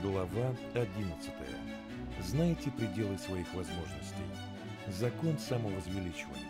Глава 11. Знаете пределы своих возможностей. Закон самовозвеличивания.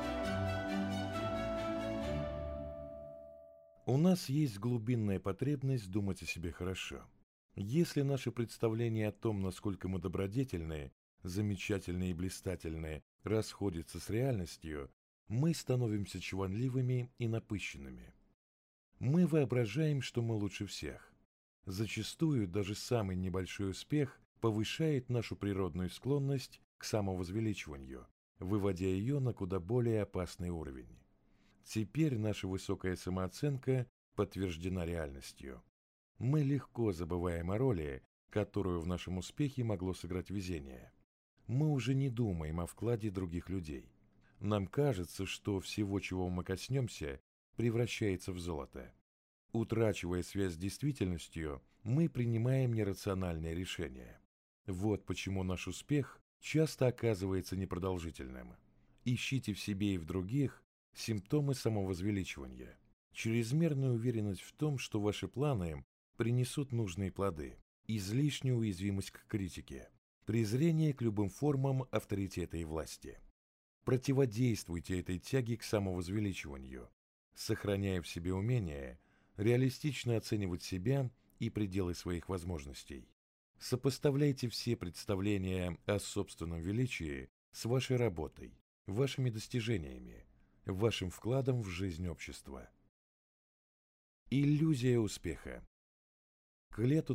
У нас есть глубинная потребность думать о себе хорошо. Если наши представления о том, насколько мы добродетельны, замечательны и блистательны, расходятся с реальностью, мы становимся чванливыми и напыщенными. Мы воображаем, что мы лучше всех. Зачастую даже самый небольшой успех повышает нашу природную склонность к самовозвеличиванию, выводя ее на куда более опасный уровень. Теперь наша высокая самооценка подтверждена реальностью. Мы легко забываем о роли, которую в нашем успехе могло сыграть везение. Мы уже не думаем о вкладе других людей. Нам кажется, что всего, чего мы коснемся, превращается в золото. Утрачивая связь с действительностью, мы принимаем нерациональные решения. Вот почему наш успех часто оказывается непродолжительным. Ищите в себе и в других симптомы самовозвеличивания. Чрезмерная уверенность в том, что ваши планы принесут нужные плоды, излишняя уязвимость к критике, презрение к любым формам авторитета и власти. Противодействуйте этой тяге к самовозвеличиванию, сохраняя в себе умение реалистично оценивать себя и пределы своих возможностей. Сопоставляйте все представления о собственном величии с вашей работой, вашими достижениями, вашим вкладом в жизнь общества. Иллюзия успеха. К лету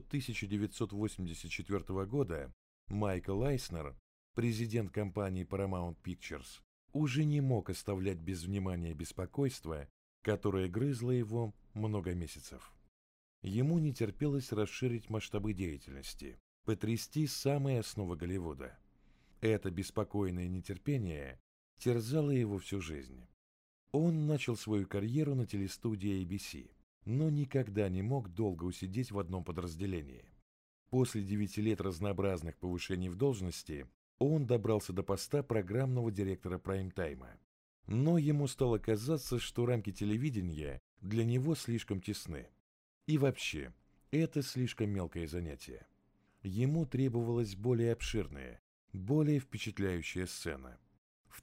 1984 года Майкл Айснер, президент компании Paramount Pictures, уже не мог оставлять без внимания беспокойство, которое грызло его много месяцев. Ему не терпелось расширить масштабы деятельности, потрясти самые основы Голливуда. Это беспокойное нетерпение терзало его всю жизнь. Он начал свою карьеру на телестудии ABC, но никогда не мог долго усидеть в одном подразделении. После 9 лет разнообразных повышений в должности он добрался до поста программного директора прайм-тайма. Но ему стало казаться, что рамки телевидения для него слишком тесны. И вообще, это слишком мелкое занятие. Ему требовалась более обширная, более впечатляющая сцена. В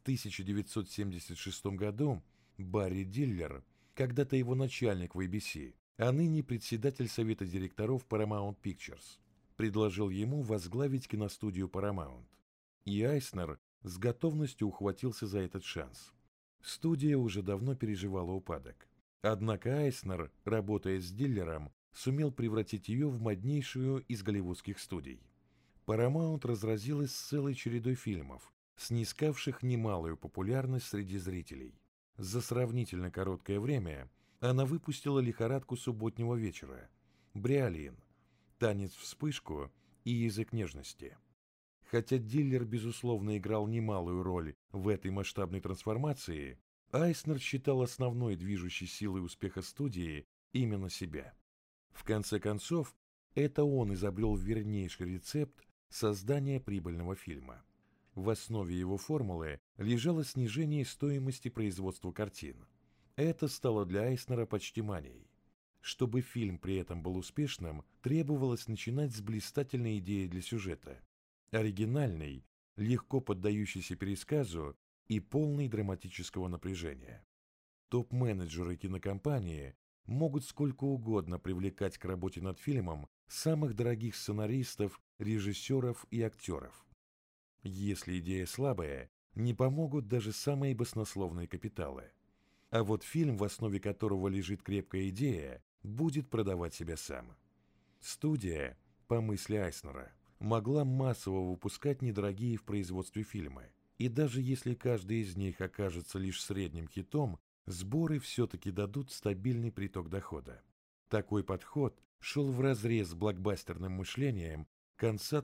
1976 году Барри Диллер, когда-то его начальник в ABC, а ныне председатель совета директоров Paramount Pictures, предложил ему возглавить киностудию Paramount. И Айснер с готовностью ухватился за этот шанс. Студия уже давно переживала упадок. Однако Айснер, работая с Диллером, сумел превратить ее в моднейшую из голливудских студий. Paramount разразилась с целой чередой фильмов, снискавших немалую популярность среди зрителей. За сравнительно короткое время она выпустила «Лихорадку субботнего вечера», «Бриолин», «Танец-вспышку» и «Язык нежности». Хотя Диллер, безусловно, играл немалую роль в этой масштабной трансформации, Айснер считал основной движущей силой успеха студии именно себя. В конце концов, это он изобрел вернейший рецепт создания прибыльного фильма. В основе его формулы лежало снижение стоимости производства картин. Это стало для Айснера почти манией. Чтобы фильм при этом был успешным, требовалось начинать с блистательной идеи для сюжета. Оригинальный, легко поддающийся пересказу и полный драматического напряжения. Топ-менеджеры кинокомпании могут сколько угодно привлекать к работе над фильмом самых дорогих сценаристов, режиссеров и актеров. Если идея слабая, не помогут даже самые баснословные капиталы. А вот фильм, в основе которого лежит крепкая идея, будет продавать себя сам. Студия, по мысли Айснера, могла массово выпускать недорогие в производстве фильмы, и даже если каждый из них окажется лишь средним хитом, сборы все-таки дадут стабильный приток дохода. Такой подход шел вразрез с блокбастерным мышлением конца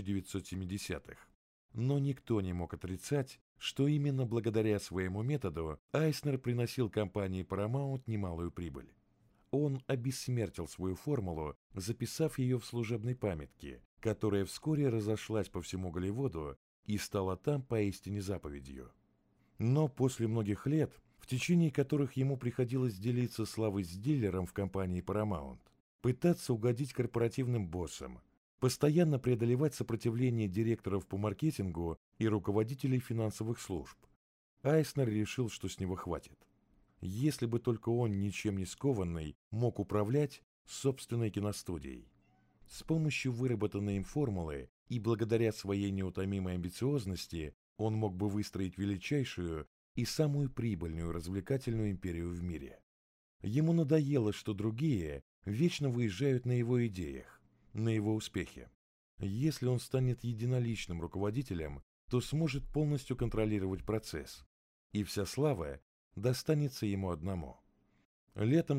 1970-х. Но никто не мог отрицать, что именно благодаря своему методу Айснер приносил компании Paramount немалую прибыль. Он обессмертил свою формулу, записав ее в служебной памятке, которая вскоре разошлась по всему Голливуду и стала там поистине заповедью. Но после многих лет, в течение которых ему приходилось делиться славой с Диллером в компании Paramount, пытаться угодить корпоративным боссам, постоянно преодолевать сопротивление директоров по маркетингу и руководителей финансовых служб. Айснер решил, что с него хватит. Если бы только он, ничем не скованный, мог управлять собственной киностудией. С помощью выработанной им формулы и благодаря своей неутомимой амбициозности он мог бы выстроить величайшую и самую прибыльную развлекательную империю в мире. Ему надоело, что другие вечно выезжают на его идеях, на его успехе. Если он станет единоличным руководителем, то сможет полностью контролировать процесс, и вся слава достанется ему одному. Летом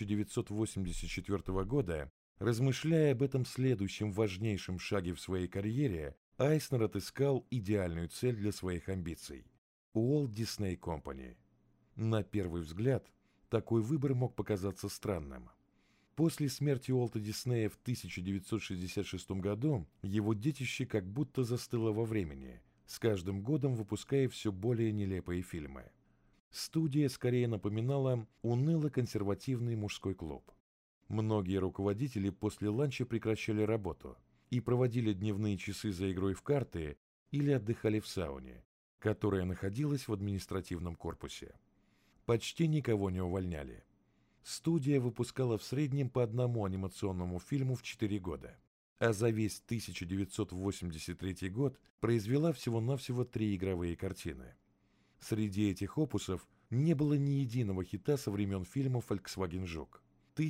1984 года, размышляя об этом следующем важнейшем шаге в своей карьере, Айснер отыскал идеальную цель для своих амбиций – Walt Disney Company. На первый взгляд, такой выбор мог показаться странным. После смерти Уолта Диснея в 1966 году его детище как будто застыло во времени, с каждым годом выпуская все более нелепые фильмы. Студия скорее напоминала уныло-консервативный мужской клуб. Многие руководители после ланча прекращали работу и проводили дневные часы за игрой в карты или отдыхали в сауне, которая находилась в административном корпусе. Почти никого не увольняли. Студия выпускала в среднем по одному анимационному фильму в 4 года, а за весь 1983 год произвела всего-навсего 3 игровые картины. Среди этих опусов не было ни единого хита со времен фильма «Volkswagen Жук»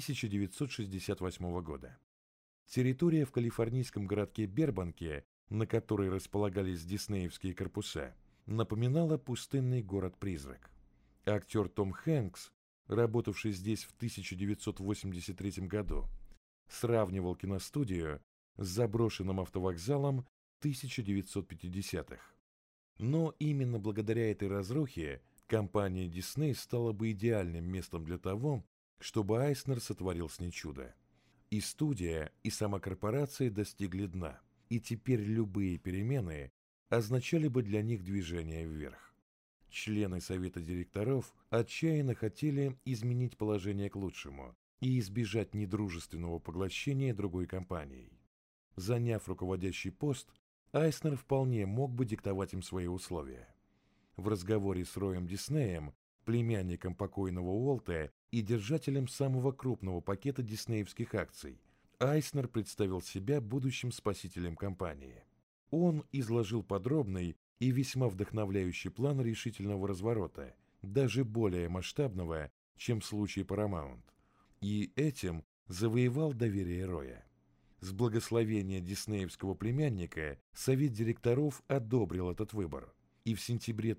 1968 года. Территория в калифорнийском городке Бербанке, на которой располагались диснеевские корпуса, напоминала пустынный город-призрак. Актер Том Хэнкс, работавший здесь в 1983 году, сравнивал киностудию с заброшенным автовокзалом 1950-х. Но именно благодаря этой разрухе компания Disney стала бы идеальным местом для того, чтобы Айснер сотворил с ней чудо. И студия, и сама корпорация достигли дна, и теперь любые перемены означали бы для них движение вверх. Члены совета директоров отчаянно хотели изменить положение к лучшему и избежать недружественного поглощения другой компанией. Заняв руководящий пост, Айснер вполне мог бы диктовать им свои условия. В разговоре с Роем Диснеем, племянником покойного Уолта и держателем самого крупного пакета диснеевских акций, Айснер представил себя будущим спасителем компании. Он изложил подробный и весьма вдохновляющий план решительного разворота, даже более масштабного, чем в случае Paramount, и этим завоевал доверие Роя. С благословения диснеевского племянника совет директоров одобрил этот выбор, и в сентябре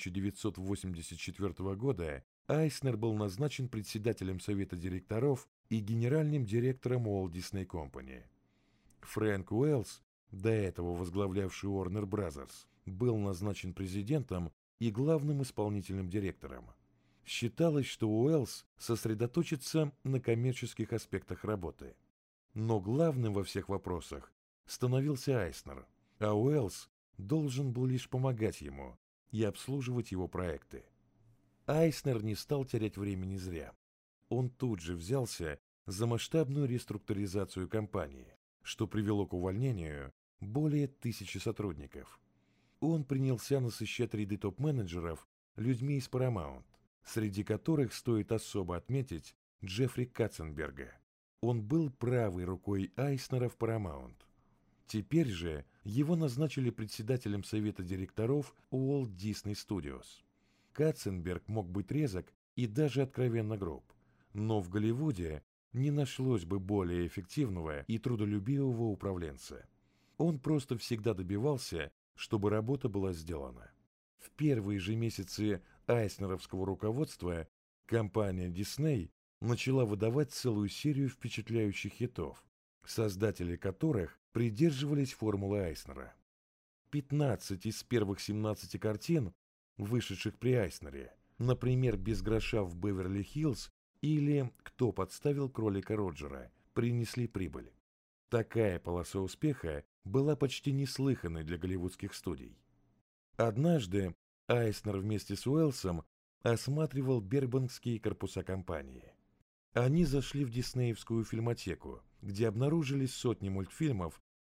1984 года Айснер был назначен председателем совета директоров и генеральным директором Walt Disney Company. Фрэнк Уэллс, до этого возглавлявший Warner Brothers, был назначен президентом и главным исполнительным директором. Считалось, что Уэллс сосредоточится на коммерческих аспектах работы. Но главным во всех вопросах становился Айснер, а Уэллс должен был лишь помогать ему и обслуживать его проекты. Айснер не стал терять времени зря. Он тут же взялся за масштабную реструктуризацию компании, что привело к увольнению более 1000 сотрудников. Он принялся насыщать ряды топ-менеджеров людьми из Paramount, среди которых стоит особо отметить Джеффри Катценберга. Он был правой рукой Айснера в Paramount. Теперь же его назначили председателем совета директоров Walt Disney Studios. Катценберг мог быть резок и даже откровенно груб, но в Голливуде не нашлось бы более эффективного и трудолюбивого управленца. Он просто всегда добивался, чтобы работа была сделана. В первые же месяцы айснеровского руководства компания Disney начала выдавать целую серию впечатляющих хитов, создатели которых придерживались формулы Айснера. 15 из первых 17 картин, вышедших при Айснере, например, «Без гроша в Беверли-Хиллз» или «Кто подставил кролика Роджера», принесли прибыль. Такая полоса успеха была почти неслыханной для голливудских студий. Однажды Айснер вместе с Уэллсом осматривал бербанкские корпуса компании. Они зашли в диснеевскую фильмотеку, где обнаружились сотни мультфильмов,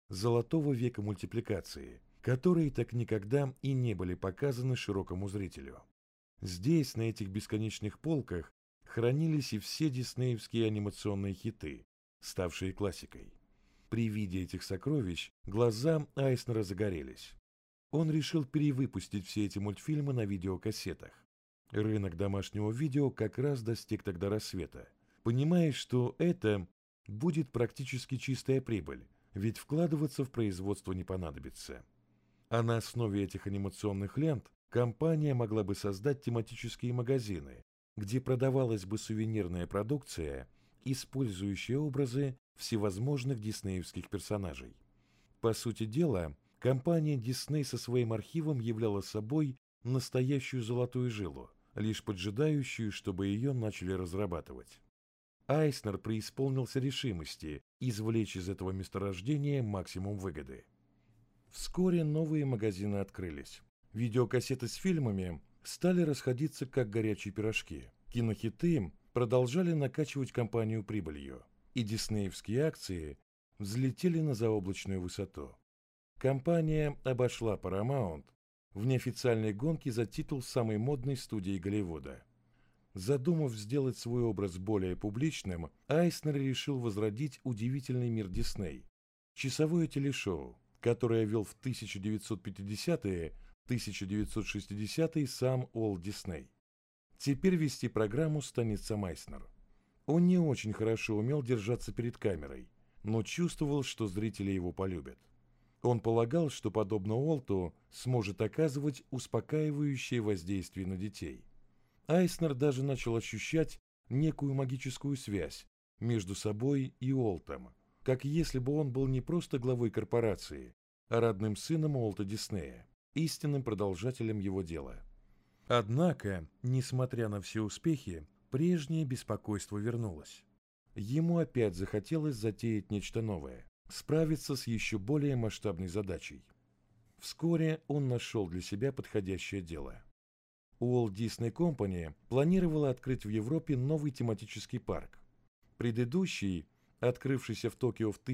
золотого века мультипликации, которые так никогда и не были показаны широкому зрителю. Здесь, на этих бесконечных полках, хранились и все диснеевские анимационные хиты, ставшие классикой. При виде этих сокровищ глаза Айснера загорелись. Он решил перевыпустить все эти мультфильмы на видеокассетах. Рынок домашнего видео как раз достиг тогда рассвета, понимая, что это будет практически чистая прибыль, ведь вкладываться в производство не понадобится. А на основе этих анимационных лент компания могла бы создать тематические магазины, где продавалась бы сувенирная продукция, использующая образы всевозможных диснеевских персонажей. По сути дела, компания Disney со своим архивом являла собой настоящую золотую жилу, лишь поджидающую, чтобы ее начали разрабатывать. Айснер преисполнился решимости извлечь из этого месторождения максимум выгоды. Вскоре новые магазины открылись. Видеокассеты с фильмами стали расходиться как горячие пирожки. Кинохиты продолжали накачивать компанию прибылью, и диснеевские акции взлетели на заоблачную высоту. Компания обошла Paramount в неофициальной гонке за титул самой модной студии Голливуда. Задумав сделать свой образ более публичным, Айснер решил возродить удивительный мир Дисней. Часовое телешоу, которое вел в 1950-1960-е сам Уолт Дисней. Теперь вести программу станет сам Айснер. Он не очень хорошо умел держаться перед камерой, но чувствовал, что зрители его полюбят. Он полагал, что, подобно Уолту, сможет оказывать успокаивающее воздействие на детей. Айснер даже начал ощущать некую магическую связь между собой и Уолтом, как если бы он был не просто главой корпорации, а родным сыном Уолта Диснея, истинным продолжателем его дела. Однако, несмотря на все успехи, прежнее беспокойство вернулось. Ему опять захотелось затеять нечто новое, справиться с еще более масштабной задачей. Вскоре он нашел для себя подходящее дело. Walt Disney Company планировала открыть в Европе новый тематический парк. Предыдущий, открывшийся в Токио в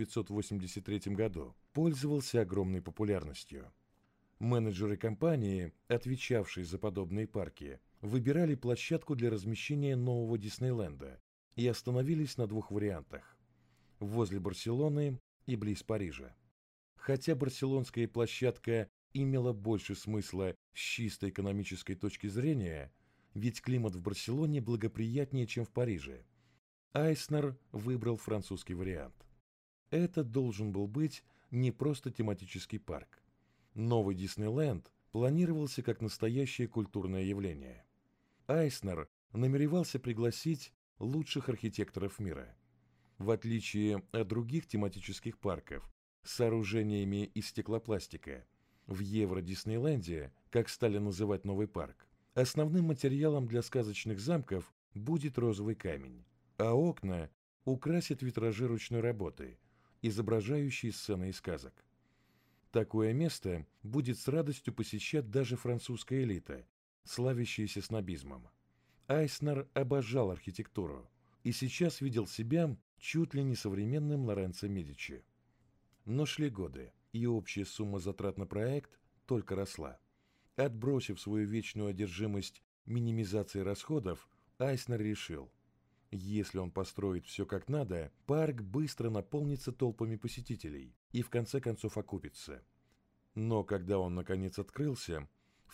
1983 году, пользовался огромной популярностью. Менеджеры компании, отвечавшие за подобные парки, выбирали площадку для размещения нового Диснейленда и остановились на двух вариантах – возле Барселоны и близ Парижа. Хотя барселонская площадка имела больше смысла с чисто экономической точки зрения, ведь климат в Барселоне благоприятнее, чем в Париже, Айснер выбрал французский вариант. Это должен был быть не просто тематический парк. Новый Диснейленд планировался как настоящее культурное явление. Айснер намеревался пригласить лучших архитекторов мира. В отличие от других тематических парков с сооружениями из стеклопластика, в Евро-Диснейленде, как стали называть новый парк, основным материалом для сказочных замков будет розовый камень, а окна украсят витражи ручной работы, изображающие сцены из сказок. Такое место будет с радостью посещать даже французская элита, славящаяся снобизмом. Айснер обожал архитектуру и сейчас видел себя чуть ли не современным Лоренцо Медичи. Но шли годы, и общая сумма затрат на проект только росла. Отбросив свою вечную одержимость минимизацией расходов, Айснер решил, если он построит все как надо, парк быстро наполнится толпами посетителей и в конце концов окупится. Но когда он наконец открылся, в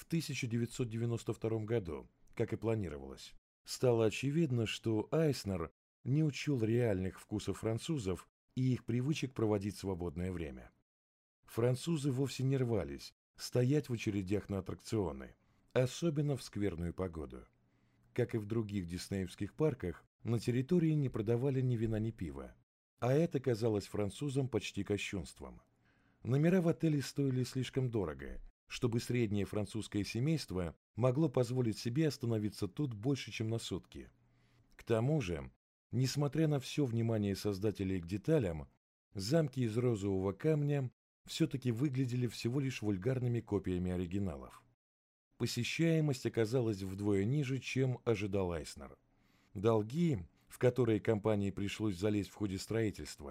1992 году, как и планировалось, стало очевидно, что Айснер не учел реальных вкусов французов и их привычек проводить свободное время. Французы вовсе не рвались стоять в очередях на аттракционы, особенно в скверную погоду. Как и в других диснеевских парках, на территории не продавали ни вина, ни пива, а это казалось французам почти кощунством. Номера в отеле стоили слишком дорого, чтобы среднее французское семейство могло позволить себе остановиться тут больше, чем на сутки. К тому же, несмотря на все внимание создателей к деталям, замки из розового камня все-таки выглядели всего лишь вульгарными копиями оригиналов. Посещаемость оказалась вдвое ниже, чем ожидал Айснер. Долги, в которые компании пришлось залезть в ходе строительства,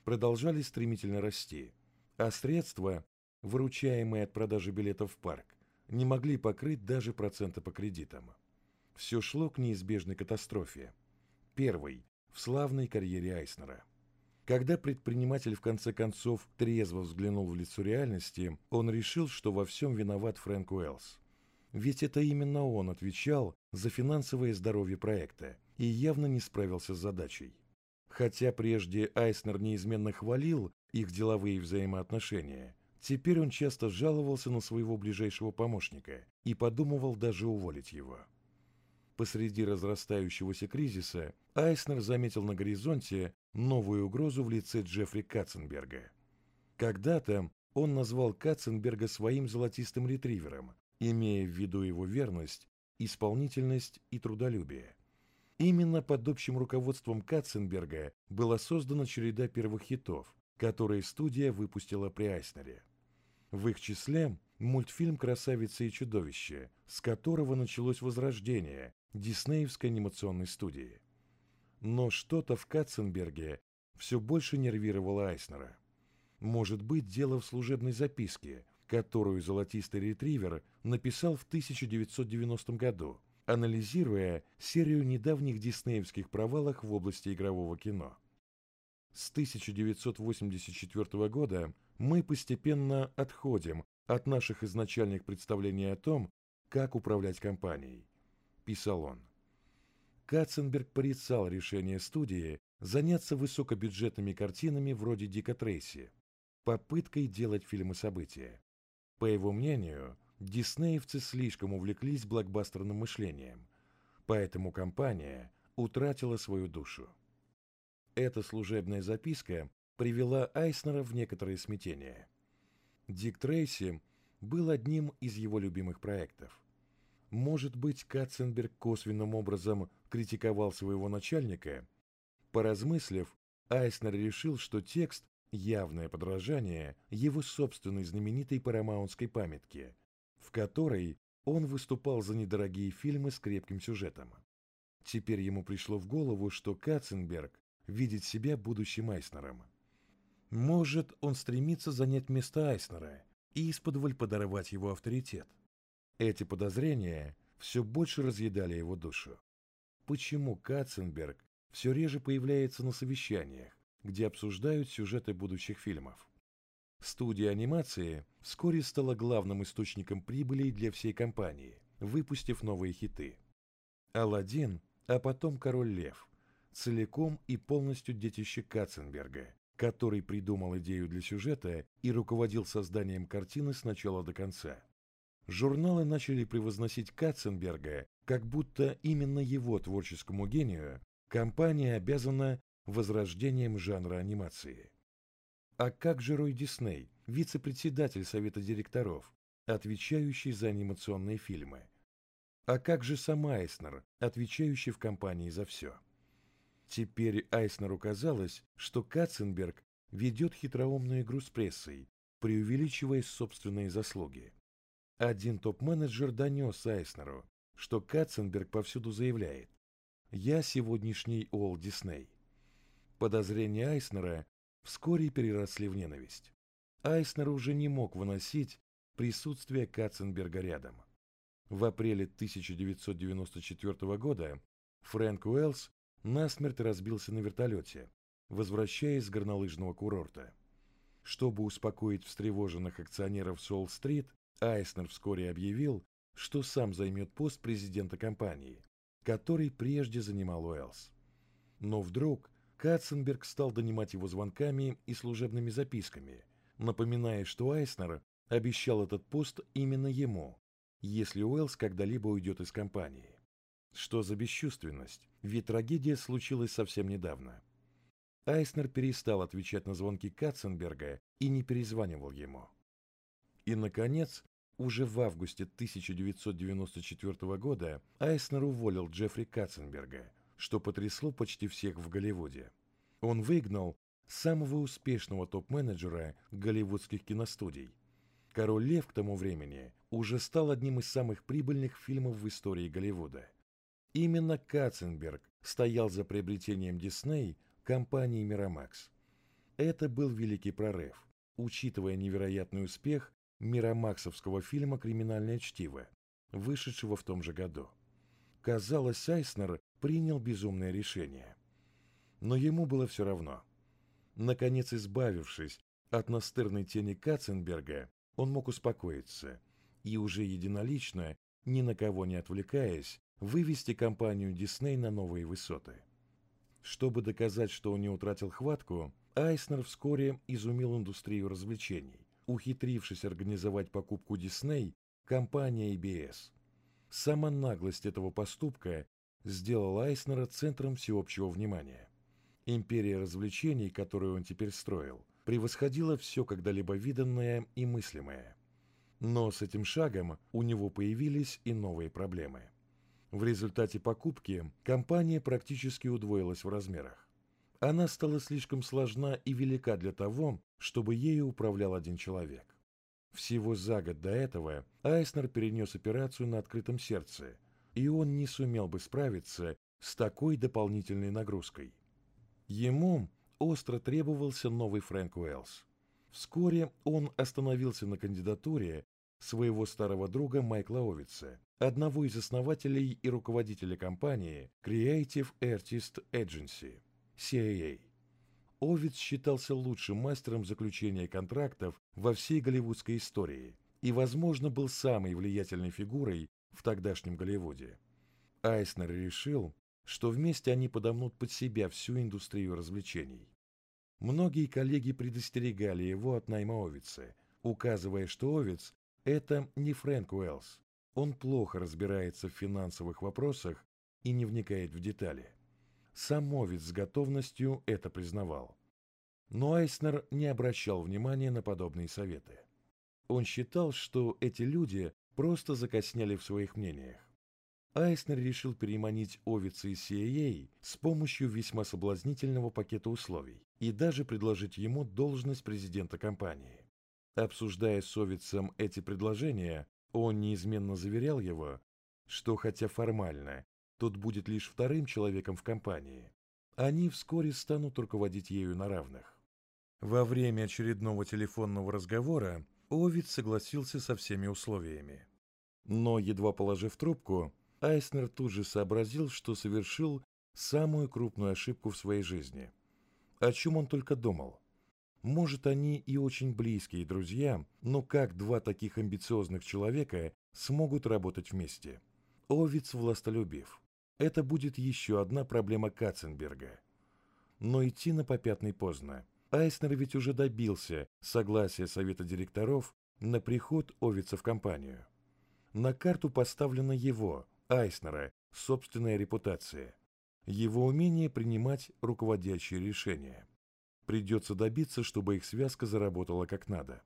продолжали стремительно расти, а средства, выручаемые от продажи билетов в парк, не могли покрыть даже проценты по кредитам. Все шло к неизбежной катастрофе. Первой в славной карьере Айснера. Когда предприниматель в конце концов трезво взглянул в лицо реальности, он решил, что во всем виноват Фрэнк Уэллс. Ведь это именно он отвечал за финансовое здоровье проекта и явно не справился с задачей. Хотя прежде Айснер неизменно хвалил их деловые взаимоотношения, теперь он часто жаловался на своего ближайшего помощника и подумывал даже уволить его. Посреди разрастающегося кризиса Айснер заметил на горизонте новую угрозу в лице Джеффри Катценберга. Когда-то он назвал Катценберга своим золотистым ретривером, имея в виду его верность, исполнительность и трудолюбие. Именно под общим руководством Катценберга была создана череда первых хитов, которые студия выпустила при Айснере. В их числе мультфильм «Красавица и чудовище», с которого началось возрождение диснеевской анимационной студии. Но что-то в Катценберге все больше нервировало Айснера. Может быть, дело в служебной записке, которую «Золотистый ретривер» написал в 1990 году, анализируя серию недавних диснеевских провалов в области игрового кино. С 1984 года мы постепенно отходим от наших изначальных представлений о том, как управлять компанией, писал он. Катценберг порицал решение студии заняться высокобюджетными картинами вроде «Дика Трейси», попыткой делать фильмы события. По его мнению, диснеевцы слишком увлеклись блокбастерным мышлением, поэтому компания утратила свою душу. Эта служебная записка привела Айснера в некоторое смятение. «Дик Трейси» был одним из его любимых проектов. Может быть, Катценберг косвенным образом критиковал своего начальника? Поразмыслив, Айснер решил, что текст – явное подражание его собственной знаменитой парамаунтской памятке, в которой он выступал за недорогие фильмы с крепким сюжетом. Теперь ему пришло в голову, что Катценберг видит себя будущим Айснером. Может, он стремится занять место Айснера и исподволь подорвать его авторитет. Эти подозрения все больше разъедали его душу. Почему Катценберг все реже появляется на совещаниях, где обсуждают сюжеты будущих фильмов? Студия анимации вскоре стала главным источником прибыли для всей компании, выпустив новые хиты. «Аладдин», а потом «Король Лев» целиком и полностью детище Катценберга, который придумал идею для сюжета и руководил созданием картины с начала до конца. Журналы начали превозносить Катценберга, как будто именно его творческому гению компания обязана возрождением жанра анимации. А как же Рой Дисней, вице-председатель совета директоров, отвечающий за анимационные фильмы? А как же сам Айснер, отвечающий в компании за все? Теперь Айснеру казалось, что Катценберг ведет хитроумную игру с прессой, преувеличивая собственные заслуги. Один топ-менеджер донес Айснеру, что Катценберг повсюду заявляет: «Я сегодняшний Уолт Дисней». Подозрения Айснера вскоре переросли в ненависть. Айснер уже не мог выносить присутствие Катценберга рядом. В апреле 1994 года Фрэнк Уэллс насмерть разбился на вертолете, возвращаясь с горнолыжного курорта. Чтобы успокоить встревоженных акционеров Солл-стрит, Айснер вскоре объявил, что сам займет пост президента компании, который прежде занимал Уэллс. Но вдруг Катценберг стал донимать его звонками и служебными записками, напоминая, что Айснер обещал этот пост именно ему, если Уэллс когда-либо уйдет из компании. Что за бесчувственность, ведь трагедия случилась совсем недавно. Айснер перестал отвечать на звонки Катценберга и не перезванивал ему. И, наконец, уже в августе 1994 года Айснер уволил Джеффри Катценберга, что потрясло почти всех в Голливуде. Он выгнал самого успешного топ-менеджера голливудских киностудий. «Король Лев» к тому времени уже стал одним из самых прибыльных фильмов в истории Голливуда. Именно Катценберг стоял за приобретением Дисней компании Miramax. Это был великий прорыв, учитывая невероятный успех миромаксовского фильма «Криминальное чтиво», вышедшего в том же году. Казалось, Айснер принял безумное решение. Но ему было все равно. Наконец, избавившись от настырной тени Катценберга, он мог успокоиться и уже единолично, ни на кого не отвлекаясь, вывести компанию Дисней на новые высоты. Чтобы доказать, что он не утратил хватку, Айснер вскоре изумил индустрию развлечений, ухитрившись организовать покупку Дисней компанией ABS. Сама наглость этого поступка сделала Айснера центром всеобщего внимания. Империя развлечений, которую он теперь строил, превосходила все когда-либо виданное и мыслимое. Но с этим шагом у него появились и новые проблемы. В результате покупки компания практически удвоилась в размерах. Она стала слишком сложна и велика для того, чтобы ею управлял один человек. Всего за год до этого Айснер перенес операцию на открытом сердце, и он не сумел бы справиться с такой дополнительной нагрузкой. Ему остро требовался новый Фрэнк Уэллс. Вскоре он остановился на кандидатуре своего старого друга Майкла Овитса, одного из основателей и руководителя компании Creative Artist Agency, CAA. Овитс считался лучшим мастером заключения контрактов во всей голливудской истории и, возможно, был самой влиятельной фигурой в тогдашнем Голливуде. Айснер решил, что вместе они подомнут под себя всю индустрию развлечений. Многие коллеги предостерегали его от найма Овитса, указывая, что Овитс – это не Фрэнк Уэллс. Он плохо разбирается в финансовых вопросах и не вникает в детали. Сам Овитс с готовностью это признавал. Но Айснер не обращал внимания на подобные советы. Он считал, что эти люди просто закоснели в своих мнениях. Айснер решил переманить Овитса из CAA с помощью весьма соблазнительного пакета условий и даже предложить ему должность президента компании. Обсуждая с Овитсом эти предложения, он неизменно заверял его, что хотя формально тот будет лишь вторым человеком в компании, они вскоре станут руководить ею на равных. Во время очередного телефонного разговора Овитс согласился со всеми условиями. Но, едва положив трубку, Айснер тут же сообразил, что совершил самую крупную ошибку в своей жизни. О чем он только думал. Может, они и очень близкие друзья, но как два таких амбициозных человека смогут работать вместе? Овитс властолюбив. Это будет еще одна проблема Катценберга. Но идти на попятный поздно. Айснер ведь уже добился согласия совета директоров на приход Овитса в компанию. На карту поставлена его, Айснера, собственная репутация, его умение принимать руководящие решения. Придется добиться, чтобы их связка заработала как надо.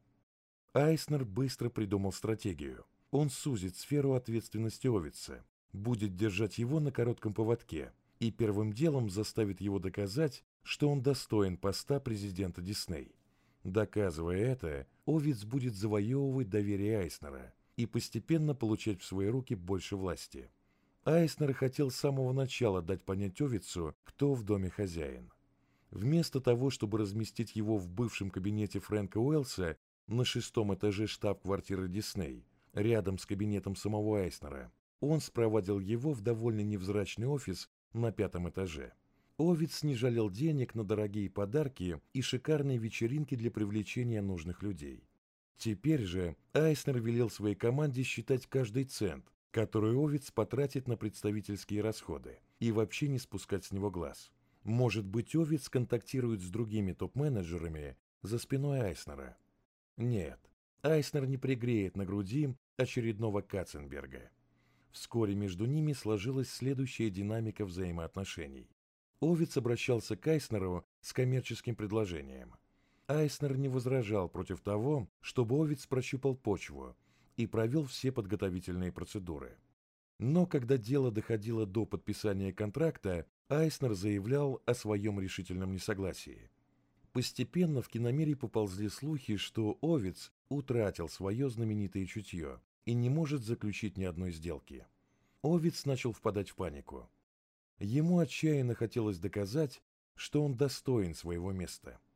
Айснер быстро придумал стратегию. Он сузит сферу ответственности Овитса, будет держать его на коротком поводке и первым делом заставит его доказать, что он достоин поста президента Дисней. Доказывая это, Овитс будет завоевывать доверие Айснера и постепенно получать в свои руки больше власти. Айснер хотел с самого начала дать понять Овитсу, кто в доме хозяин. Вместо того, чтобы разместить его в бывшем кабинете Фрэнка Уэллса на 6-м этаже штаб-квартиры Дисней, рядом с кабинетом самого Айснера, он спровадил его в довольно невзрачный офис на 5-м этаже. Овитс не жалел денег на дорогие подарки и шикарные вечеринки для привлечения нужных людей. Теперь же Айснер велел своей команде считать каждый цент, который Овитс потратит на представительские расходы, и вообще не спускать с него глаз. Может быть, Овитс контактирует с другими топ-менеджерами за спиной Айснера? Нет, Айснер не пригреет на груди очередного Катценберга. Вскоре между ними сложилась следующая динамика взаимоотношений. Овитс обращался к Айснеру с коммерческим предложением. Айснер не возражал против того, чтобы Овитс прощупал почву и провел все подготовительные процедуры. Но когда дело доходило до подписания контракта, Айснер заявлял о своем решительном несогласии. Постепенно в киномире поползли слухи, что Овитс утратил свое знаменитое чутье и не может заключить ни одной сделки. Овитс начал впадать в панику. Ему отчаянно хотелось доказать, что он достоин своего места.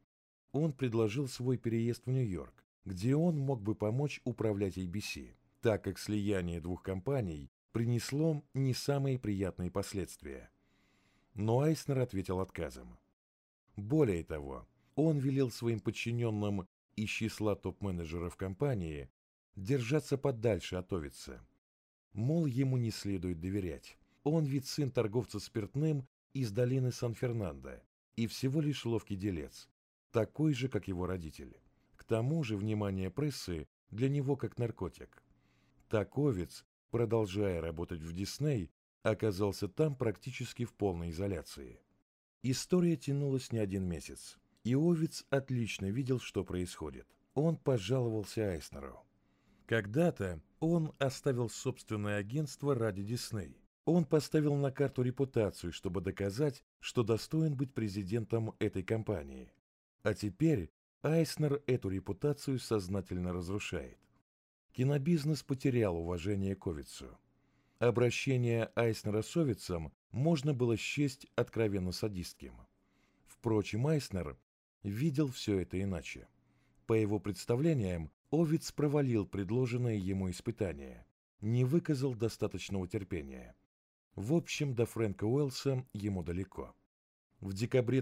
он предложил свой переезд в Нью-Йорк, где он мог бы помочь управлять ABC, так как слияние двух компаний принесло не самые приятные последствия. Но Айснер ответил отказом. Более того, он велел своим подчиненным из числа топ-менеджеров компании держаться подальше от Овица. Мол, ему не следует доверять. Он ведь сын торговца спиртным из долины Сан-Фернандо и всего лишь ловкий делец, такой же, как его родители. К тому же внимание прессы для него как наркотик. Так Овиц, продолжая работать в Дисней, оказался там практически в полной изоляции. История тянулась не один месяц, и Овиц отлично видел, что происходит. Он пожаловался Айснеру. Когда-то он оставил собственное агентство ради Дисней. Он поставил на карту репутацию, чтобы доказать, что достоин быть президентом этой компании. А теперь Айснер эту репутацию сознательно разрушает. Кинобизнес потерял уважение к Овицу. Обращение Айснера с Овицем можно было счесть откровенно садистским. Впрочем, Айснер видел все это иначе. По его представлениям, Овиц провалил предложенное ему испытание, не выказал достаточного терпения. В общем, до Фрэнка Уэллса ему далеко. В декабре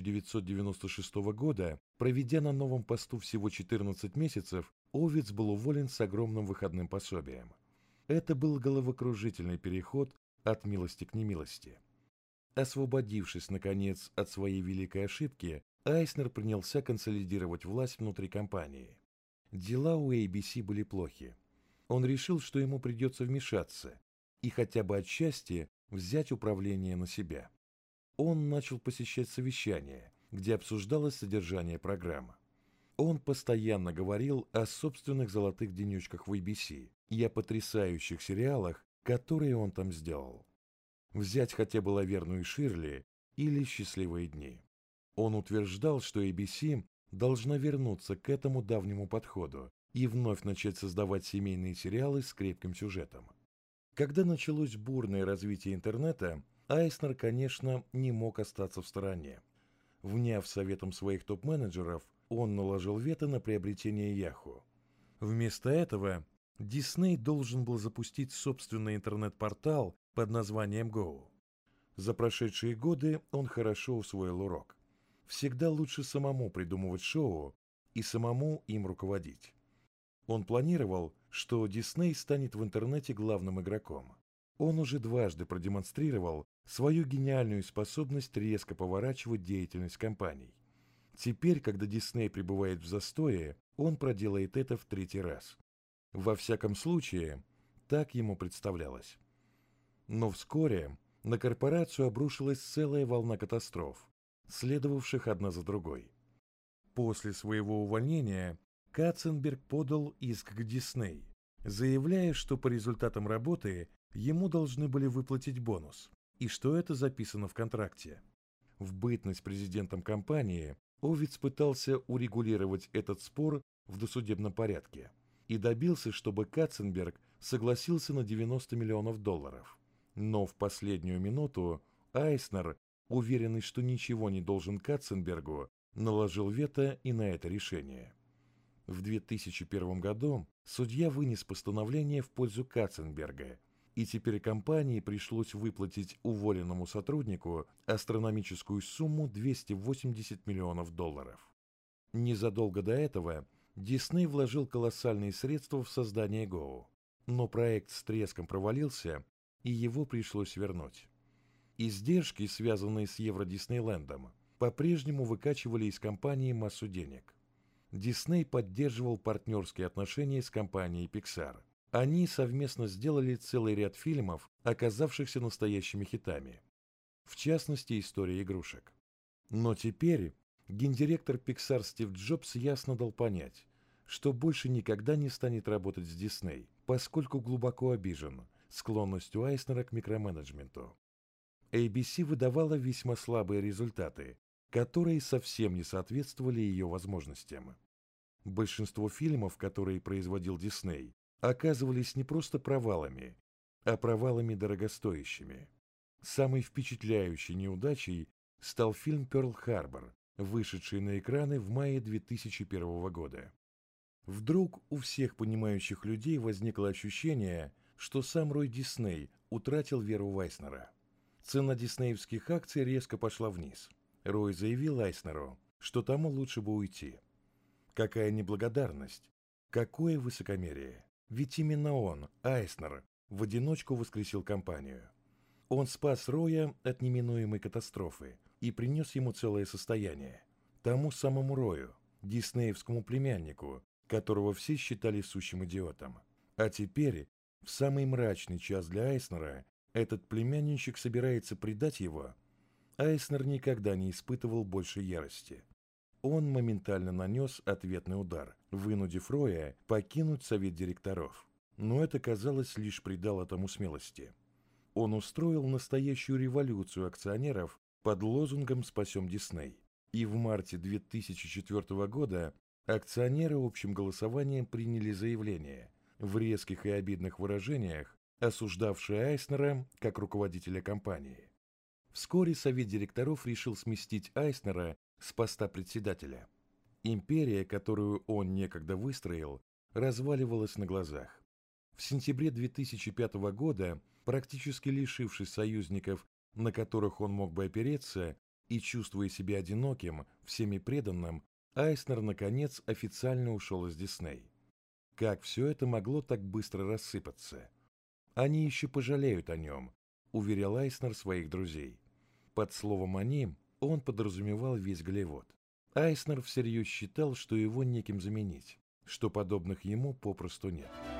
1996 года, проведя на новом посту всего 14 месяцев, Овиц был уволен с огромным выходным пособием. Это был головокружительный переход от милости к немилости. Освободившись, наконец, от своей великой ошибки, Айснер принялся консолидировать власть внутри компании. Дела у ABC были плохи. Он решил, что ему придется вмешаться и хотя бы отчасти взять управление на себя. Он начал посещать совещания, где обсуждалось содержание программы. Он постоянно говорил о собственных золотых денечках в ABC и о потрясающих сериалах, которые он там сделал. Взять хотя бы «Лаверну и Ширли» или «Счастливые дни». Он утверждал, что ABC должна вернуться к этому давнему подходу и вновь начать создавать семейные сериалы с крепким сюжетом. Когда началось бурное развитие интернета, Айснер, конечно, не мог остаться в стороне. Вняв советом своих топ-менеджеров, он наложил вето на приобретение Yahoo. Вместо этого Disney должен был запустить собственный интернет-портал под названием Go. За прошедшие годы он хорошо усвоил урок. Всегда лучше самому придумывать шоу и самому им руководить. Он планировал, что Disney станет в интернете главным игроком. Он уже дважды продемонстрировал свою гениальную способность резко поворачивать деятельность компаний. Теперь, когда Disney пребывает в застое, он проделает это в третий раз. Во всяком случае, так ему представлялось. Но вскоре на корпорацию обрушилась целая волна катастроф, следовавших одна за другой. После своего увольнения Катценберг подал иск к Disney, заявляя, что по результатам работы ему должны были выплатить бонус, и что это записано в контракте. В бытность президентом компании Овиц пытался урегулировать этот спор в досудебном порядке и добился, чтобы Катценберг согласился на $90 миллионов. Но в последнюю минуту Айснер, уверенный, что ничего не должен Катценбергу, наложил вето и на это решение. В 2001 году судья вынес постановление в пользу Катценберга, и теперь компании пришлось выплатить уволенному сотруднику астрономическую сумму $280 миллионов. Незадолго до этого Disney вложил колоссальные средства в создание Go, но проект с треском провалился, и его пришлось вернуть. Издержки, связанные с Евро-Диснейлендом, по-прежнему выкачивали из компании массу денег. Disney поддерживал партнерские отношения с компанией Pixar. Они совместно сделали целый ряд фильмов, оказавшихся настоящими хитами. В частности, «История игрушек». Но теперь гендиректор Pixar Стив Джобс ясно дал понять, что больше никогда не станет работать с Disney, поскольку глубоко обижен склонностью Айснера к микроменеджменту. ABC выдавала весьма слабые результаты, которые совсем не соответствовали ее возможностям. Большинство фильмов, которые производил Disney, оказывались не просто провалами, а провалами дорогостоящими. Самой впечатляющей неудачей стал фильм «Пёрл-Харбор», вышедший на экраны в мае 2001 года. Вдруг у всех понимающих людей возникло ощущение, что сам Рой Дисней утратил веру в Айснера. Цена диснеевских акций резко пошла вниз. Рой заявил Айснеру, что тому лучше бы уйти. Какая неблагодарность! Какое высокомерие! Ведь именно он, Айснер, в одиночку воскресил компанию. Он спас Роя от неминуемой катастрофы и принес ему целое состояние. Тому самому Рою, диснеевскому племяннику, которого все считали сущим идиотом. А теперь, в самый мрачный час для Айснера, этот племянничек собирается предать его. Айснер никогда не испытывал больше ярости. Он моментально нанес ответный удар, вынудив Роя покинуть совет директоров. Но это, казалось, лишь придало тому смелости. Он устроил настоящую революцию акционеров под лозунгом «Спасем Дисней». И в марте 2004 года акционеры общим голосованием приняли заявление, в резких и обидных выражениях, осуждавшее Айснера как руководителя компании. Вскоре совет директоров решил сместить Айснера с поста председателя. Империя, которую он некогда выстроил, разваливалась на глазах. В сентябре 2005 года, практически лишившись союзников, на которых он мог бы опереться, и чувствуя себя одиноким, всеми преданным, Айснер, наконец, официально ушел из Дисней. Как все это могло так быстро рассыпаться? Они еще пожалеют о нем, уверял Айснер своих друзей. Под словом «они» он подразумевал весь Голливуд. Айснер всерьез считал, что его некем заменить, что подобных ему попросту нет.